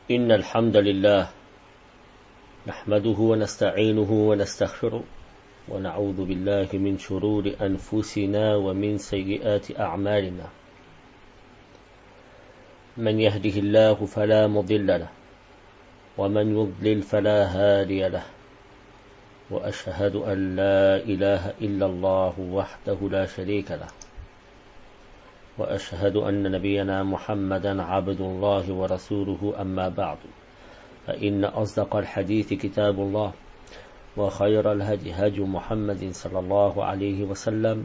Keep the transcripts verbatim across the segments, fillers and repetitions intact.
إن الحمد لله نحمده ونستعينه ونستغفره ونعوذ بالله من شرور أنفسنا ومن سيئات أعمالنا من يهده الله فلا مضل له ومن يضلل فلا هادي له وأشهد أن لا إله إلا الله وحده لا شريك له وأشهد أن نبينا محمدا عبد الله ورسوله أما بعد فإن أصدق الحديث كتاب الله وخير الهدي هدي محمد صلى الله عليه وسلم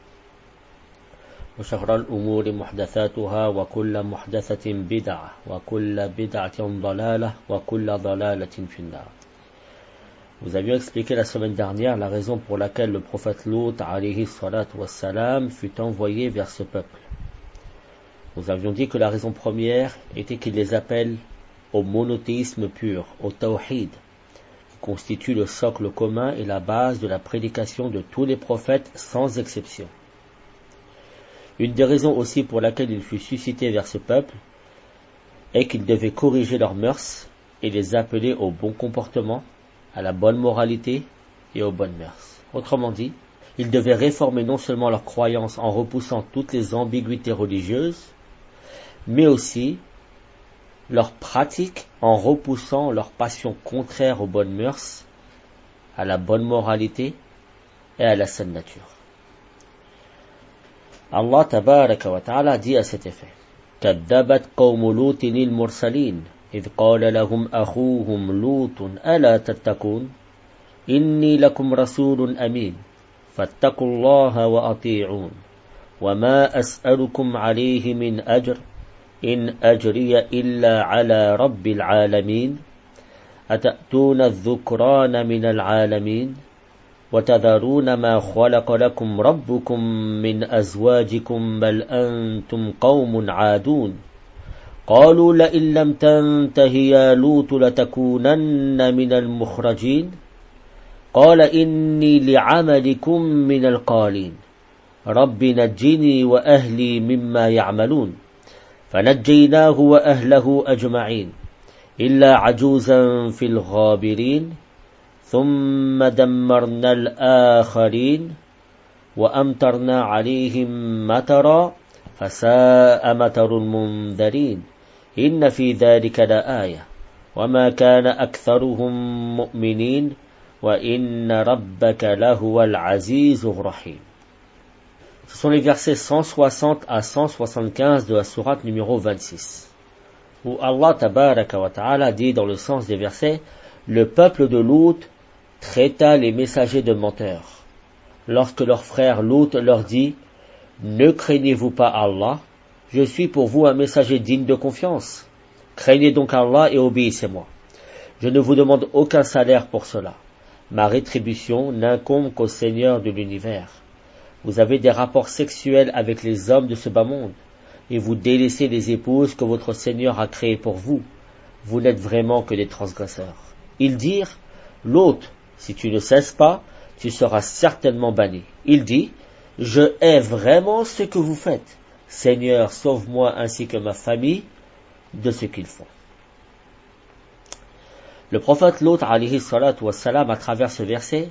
وشر الأمور محدثاتها وكل محدثة بدعة وكل بدعة ضلالة وكل ضلالة في النار. Nous avions expliqué la semaine dernière la raison pour laquelle le prophète Lut alayhi salatu wassalam fut envoyé vers ce peuple. Nous avions dit que la raison première était qu'il les appelle au monothéisme pur, au tawhid, qui constitue le socle commun et la base de la prédication de tous les prophètes sans exception. Une des raisons aussi pour laquelle il fut suscité vers ce peuple est qu'il devait corriger leurs mœurs et les appeler au bon comportement, à la bonne moralité et aux bonnes mœurs. Autrement dit, il devait réformer non seulement leurs croyances en repoussant toutes les ambiguïtés religieuses, mais aussi leurs pratiques en repoussant leurs passions contraires aux bonnes mœurs, à la bonne moralité et à la saine nature. Allah tabaraka wa ta'ala dit à cet effet: كذبت قوم لوط المرسلين إذ قال لهم أخوهم لوط ألا تتقون إني لكم رسول أمين فاتقوا الله وأطيعون وما أسألكم عليه من أجر إن أجري إلا على رب العالمين أتأتون الذكران من العالمين وتذرون ما خلق لكم ربكم من أزواجكم بل أنتم قوم عادون قالوا لئن لم تنته يا لوط لتكونن من المخرجين قال إني لعملكم من القالين رب نجني وأهلي مما يعملون فنجيناه وأهله أجمعين إلا عجوزا في الغابرين ثم دمرنا الآخرين وأمطرنا عليهم مطرا فساء مطر المنذرين إن في ذلك لآية وما كان أكثرهم مؤمنين وإن ربك لهو العزيز الرحيم. Ce sont les versets cent soixante à cent soixante-quinze de la sourate numéro vingt-six, où Allah tabaraka wa ta'ala dit dans le sens des versets: le peuple de Lut traita les messagers de menteurs. Lorsque leur frère Lut leur dit: ne craignez-vous pas Allah, je suis pour vous un messager digne de confiance. Craignez donc Allah et obéissez-moi. Je ne vous demande aucun salaire pour cela. Ma rétribution n'incombe qu'au Seigneur de l'univers. Vous avez des rapports sexuels avec les hommes de ce bas monde, et vous délaissez les épouses que votre Seigneur a créées pour vous. Vous n'êtes vraiment que des transgresseurs. Ils dirent: l'autre, si tu ne cesses pas, tu seras certainement banni. Il dit: je hais vraiment ce que vous faites. Seigneur, sauve-moi ainsi que ma famille de ce qu'ils font. Le prophète Lut alayhi salatu wassalam, à travers ce verset,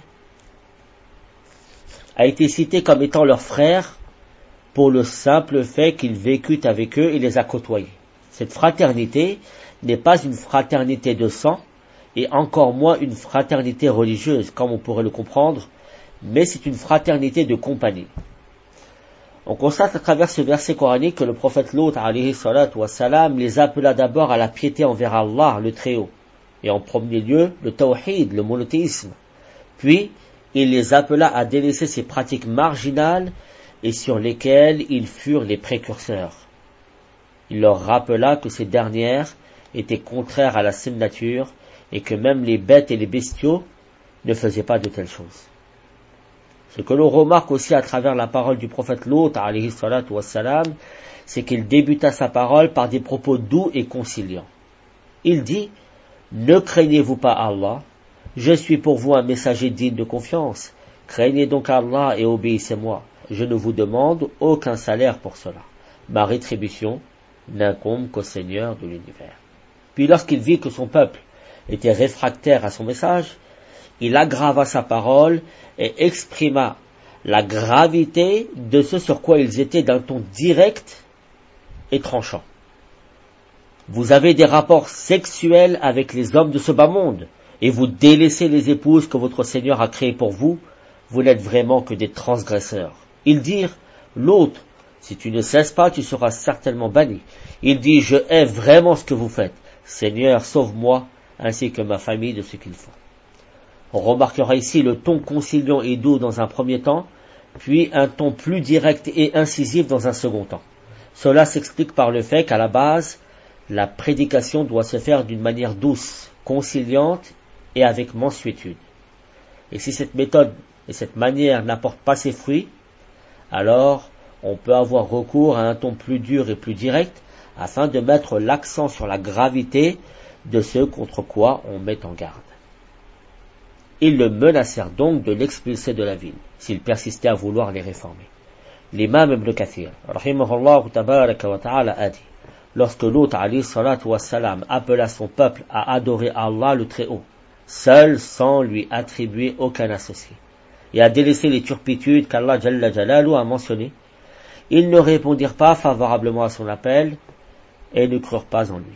a été cité comme étant leur frère pour le simple fait qu'il vécut avec eux et les a côtoyés. Cette fraternité n'est pas une fraternité de sang et encore moins une fraternité religieuse, comme on pourrait le comprendre, mais c'est une fraternité de compagnie. On constate à travers ce verset coranique que le prophète Lut alayhi salatu wassalam les appela d'abord à la piété envers Allah, le Très-Haut, et en premier lieu le tawhid, le monothéisme. Puis il les appela à délaisser ces pratiques marginales et sur lesquelles ils furent les précurseurs. Il leur rappela que ces dernières étaient contraires à la saine nature et que même les bêtes et les bestiaux ne faisaient pas de telles choses. Ce que l'on remarque aussi à travers la parole du prophète Lut alayhi salatu wassalam, c'est qu'il débuta sa parole par des propos doux et conciliants. Il dit: ne craignez-vous pas Allah, je suis pour vous un messager digne de confiance, craignez donc Allah et obéissez-moi, je ne vous demande aucun salaire pour cela, ma rétribution n'incombe qu'au Seigneur de l'univers. Puis lorsqu'il vit que son peuple était réfractaire à son message, il aggrava sa parole et exprima la gravité de ce sur quoi ils étaient d'un ton direct et tranchant. Vous avez des rapports sexuels avec les hommes de ce bas monde, et vous délaissez les épouses que votre Seigneur a créées pour vous, vous n'êtes vraiment que des transgresseurs. Ils dirent, l'autre, si tu ne cesses pas, tu seras certainement banni. Il dit, je hais vraiment ce que vous faites. Seigneur, sauve-moi, ainsi que ma famille de ce qu'ils font. On remarquera ici le ton conciliant et doux dans un premier temps, puis un ton plus direct et incisif dans un second temps. Cela s'explique par le fait qu'à la base, la prédication doit se faire d'une manière douce, conciliante et avec mansuétude. Et si cette méthode et cette manière n'apportent pas ses fruits, alors on peut avoir recours à un ton plus dur et plus direct afin de mettre l'accent sur la gravité de ce contre quoi on met en garde. Ils le menacèrent donc de l'expulser de la ville, s'il persistait à vouloir les réformer. L'imam Ibn Kathir, rahimahullah tabaraka wa ta'ala, a dit, lorsque Lut alayhi salatu wassalam appela son peuple à adorer Allah le Très-Haut, seul sans lui attribuer aucun associé, et à délaisser les turpitudes qu'Allah Jalla Jalalu a mentionnées, ils ne répondirent pas favorablement à son appel et ne crurent pas en lui.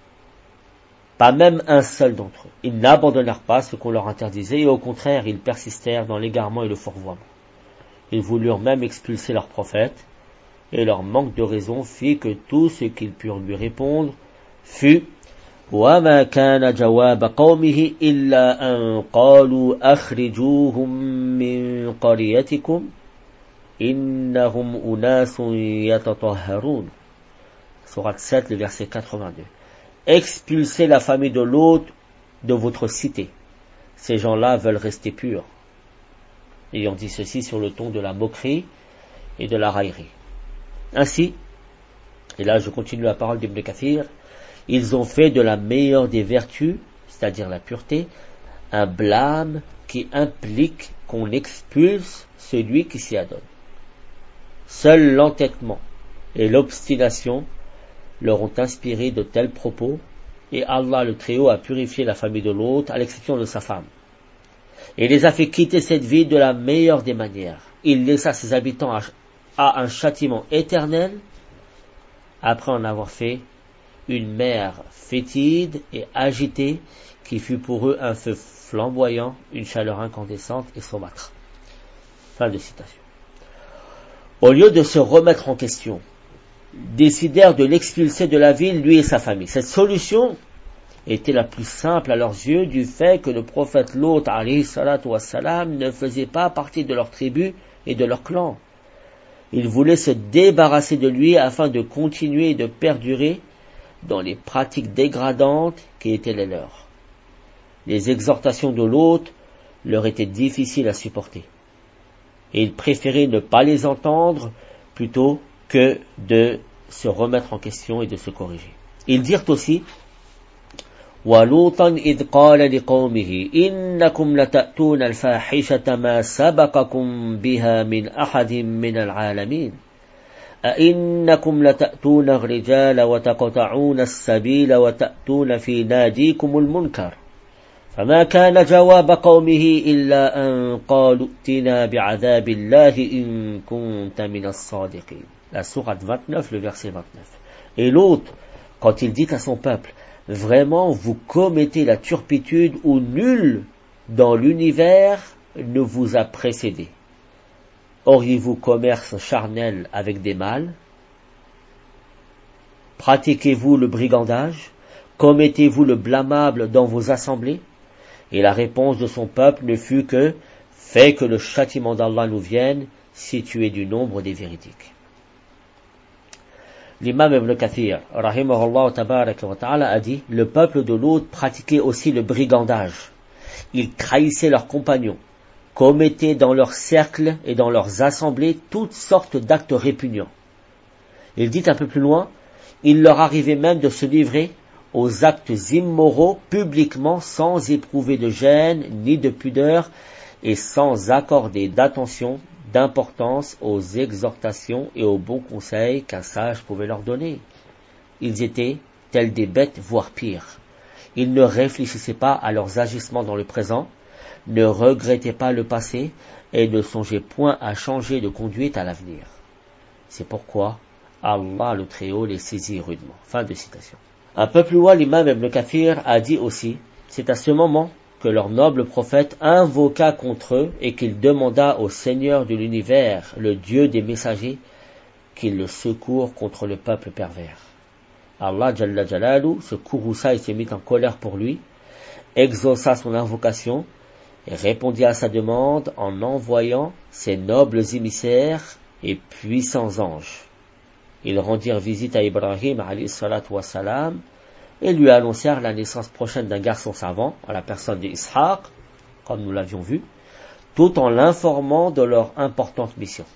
Pas même un seul d'entre eux. Ils n'abandonnèrent pas ce qu'on leur interdisait et au contraire, ils persistèrent dans l'égarement et le fourvoiement. Ils voulurent même expulser leur prophète et leur manque de raison fit que tout ce qu'ils purent lui répondre fut وَمَا كَانَ جَوَابَ قَوْمِهِ إِلَّا أَنْ قَالُوا أَخْرِجُوهُمْ مِنْ قَرْيَتِكُمْ إِنَّهُمْ أُنَاسٌ يَتَطَهَّرُونَ. Sourate sept, le verset quatre-vingt-deux. Expulsez la famille de l'autre de votre cité. Ces gens-là veulent rester purs. Ayant dit ceci sur le ton de la moquerie et de la raillerie. Ainsi, et là je continue la parole d'Ibn Kathir, ils ont fait de la meilleure des vertus, c'est-à-dire la pureté, un blâme qui implique qu'on expulse celui qui s'y adonne. Seul l'entêtement et l'obstination leur ont inspiré de tels propos, et Allah le Très-Haut a purifié la famille de l'autre, à l'exception de sa femme, et les a fait quitter cette vie de la meilleure des manières. Il laissa ses habitants à, à un châtiment éternel, après en avoir fait une mer fétide et agitée, qui fut pour eux un feu flamboyant, une chaleur incandescente et saumâtre. Fin de citation. Au lieu de se remettre en question, décidèrent de l'expulser de la ville, lui et sa famille. Cette solution était la plus simple à leurs yeux du fait que le prophète Lut alayhi salatu wassalam ne faisait pas partie de leur tribu et de leur clan. Ils voulaient se débarrasser de lui afin de continuer et de perdurer dans les pratiques dégradantes qui étaient les leurs. Les exhortations de Lut leur étaient difficiles à supporter, et ils préféraient ne pas les entendre plutôt que de se remettre en question et de se corriger. Ils dirent aussi وَلُوطًا إِذْ قَالَ لِقَوْمِهِ إِنَّكُمْ لَتَأْتُونَ الْفَاحِشَةَ مَا سَبَقَكُمْ بِهَا مِنْ أَحَدٍ مِنَ الْعَالَمِينَ أَإِنَّكُمْ لَتَأْتُونَ الرِّجَالَ وَتَقْطَعُونَ السَّبِيلَ وَتَأْتُونَ فِي نَادِيكُمُ الْمُنْكَرَ فما كان جواب قومه إلا أن قالوا ائتنا بعذاب الله إن كنت من الصادقين. La sourate vingt-neuf, le verset vingt-neuf. Et l'autre, quand il dit à son peuple, vraiment vous commettez la turpitude où nul dans l'univers ne vous a précédé. Auriez-vous commerce charnel avec des mâles? Pratiquez-vous le brigandage? Commettez-vous le blâmable dans vos assemblées? Et la réponse de son peuple ne fut que « Fais que le châtiment d'Allah nous vienne, si tu es du nombre des véridiques. » L'imam Ibn Kathir, rahimahullah tabaraka wa ta'ala, a dit « Le peuple de Lut pratiquait aussi le brigandage. Ils trahissaient leurs compagnons, commettaient dans leurs cercles et dans leurs assemblées toutes sortes d'actes répugnants. » Il dit un peu plus loin « Il leur arrivait même de se livrer aux actes immoraux publiquement sans éprouver de gêne ni de pudeur et sans accorder d'attention, d'importance aux exhortations et aux bons conseils qu'un sage pouvait leur donner. Ils étaient tels des bêtes, voire pire. Ils ne réfléchissaient pas à leurs agissements dans le présent, ne regrettaient pas le passé et ne songeaient point à changer de conduite à l'avenir. C'est pourquoi Allah le Très-Haut les saisit rudement. Fin de citation. Un peu plus loin, l'imam Ibn Kathir a dit aussi, c'est à ce moment que leur noble prophète invoqua contre eux et qu'il demanda au Seigneur de l'univers, le Dieu des messagers, qu'il le secourt contre le peuple pervers. Allah Jalla Jalalu se courrouça et se mit en colère pour lui, exauça son invocation et répondit à sa demande en envoyant ses nobles émissaires et puissants anges. Ils rendirent visite à Ibrahim alayhi salatu wa salam et lui annoncèrent la naissance prochaine d'un garçon savant, à la personne d'Ishaq, comme nous l'avions vu, tout en l'informant de leur importante mission.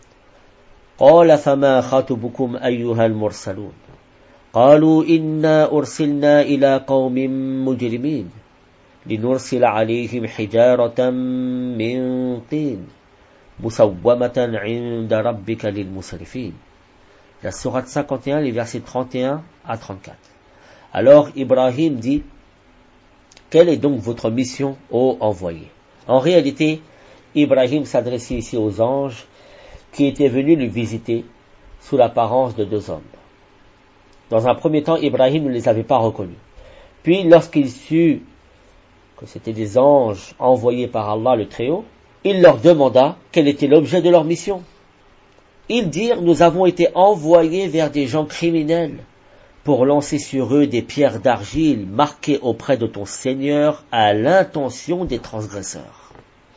قال فما خطبكم أيها المرسلون قالوا إنا أرسلنا إلى قوم مجرمين لنرسل عليهم حجارة من طين مسومة عند ربك للمسرفين. La sourate cinquante et un, les versets trente et un à trente-quatre. Alors Ibrahim dit, quelle est donc votre mission, ô envoyé? En réalité, Ibrahim s'adressait ici aux anges qui étaient venus le visiter sous l'apparence de deux hommes. Dans un premier temps, Ibrahim ne les avait pas reconnus. Puis, lorsqu'il sut que c'étaient des anges envoyés par Allah le Très-Haut, il leur demanda quel était l'objet de leur mission. Ils dirent, nous avons été envoyés vers des gens criminels pour lancer sur eux des pierres d'argile marquées auprès de ton Seigneur à l'intention des transgresseurs.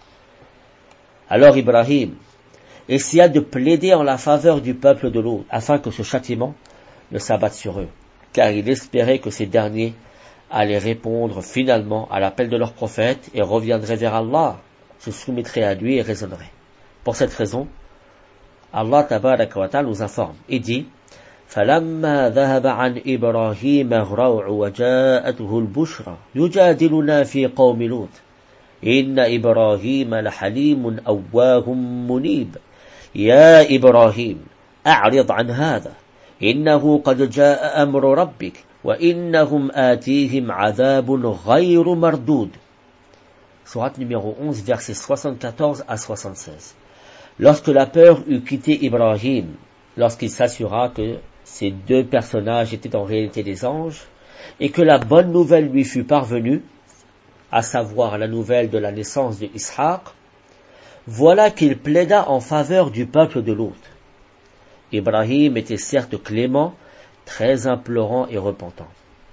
Alors Ibrahim essaya de plaider en la faveur du peuple de l'autre, afin que ce châtiment ne s'abatte sur eux, car il espérait que ces derniers allaient répondre finalement à l'appel de leur prophète et reviendraient vers Allah, se soumettraient à lui et raisonneraient. Pour cette raison, Allah tabaraka wa ta'ala nous informe et dit فَلَمَّا ذَهَبَ عَنْ إِبْرَاهِيمَ الرَّوْعُ وَجَاءَتْهُ الْبُشْرَى يُجَادِلُنَا فِي قَوْمِ لُوطٍ إِنَّ إِبْرَاهِيمَ لَحَلِيمٌ أَوَّاهٌ مُنِيبٌ يَا إِبْرَاهِيمُ أَعْرِضْ عَنْ هَذَا إِنَّهُ قَدْ جَاءَ أَمْرُ رَبِّكَ وَإِنَّهُمْ آتِيهِمْ عَذَابٌ غَيْرُ مَرْدُودٌ. Sourate numéro onze, versets soixante-quatorze à soixante-seize. Lorsque la peur eut quitté Ibrahim, lorsqu'il s'assura que ces deux personnages étaient en réalité des anges, et que la bonne nouvelle lui fut parvenue, à savoir la nouvelle de la naissance de Ishaq, voilà qu'il plaida en faveur du peuple de Lot. Ibrahim était certes clément, très implorant et repentant.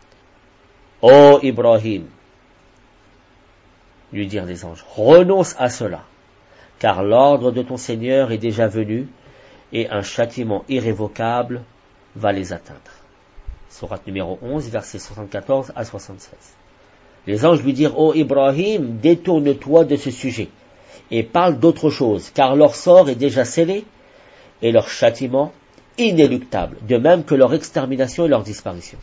Ô Ibrahim, lui dirent les anges, renonce à cela, car l'ordre de ton Seigneur est déjà venu, et un châtiment irrévocable va les atteindre. Sourate numéro onze, versets soixante-quatorze à soixante-seize. Les anges lui dirent, ô Ibrahim, détourne-toi de ce sujet, et parle d'autre chose, car leur sort est déjà scellé, et leur châtiment inéluctable, de même que leur extermination et leur disparition.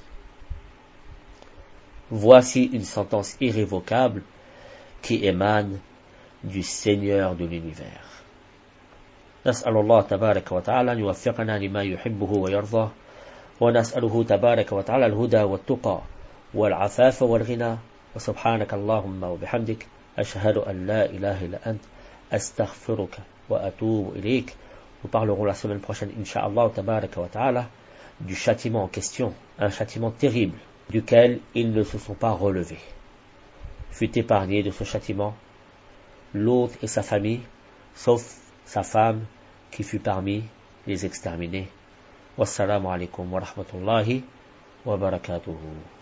Voici une sentence irrévocable qui émane du Seigneur de l'univers. نسأل الله تبارك وتعالى أن يوفقنا لما يحبه ويرضاه ونسأله تبارك وتعالى الهدى والتقى والعفاف والغنى وسبحانك اللهم وبحمدك أشهد أن لا إله إلا أنت أستغفرك وأتوب إليك. Nous parlerons la semaine prochaine, Inch'Allah tabaraka wa ta'ala, du châtiment en question, un châtiment terrible, duquel ils ne se sont pas relevés. Fut épargné de ce châtiment l'autre et sa famille, sauf sa femme qui fut parmi les exterminés. Wassalamu alaikum wa rahmatullahi wa barakatuhu.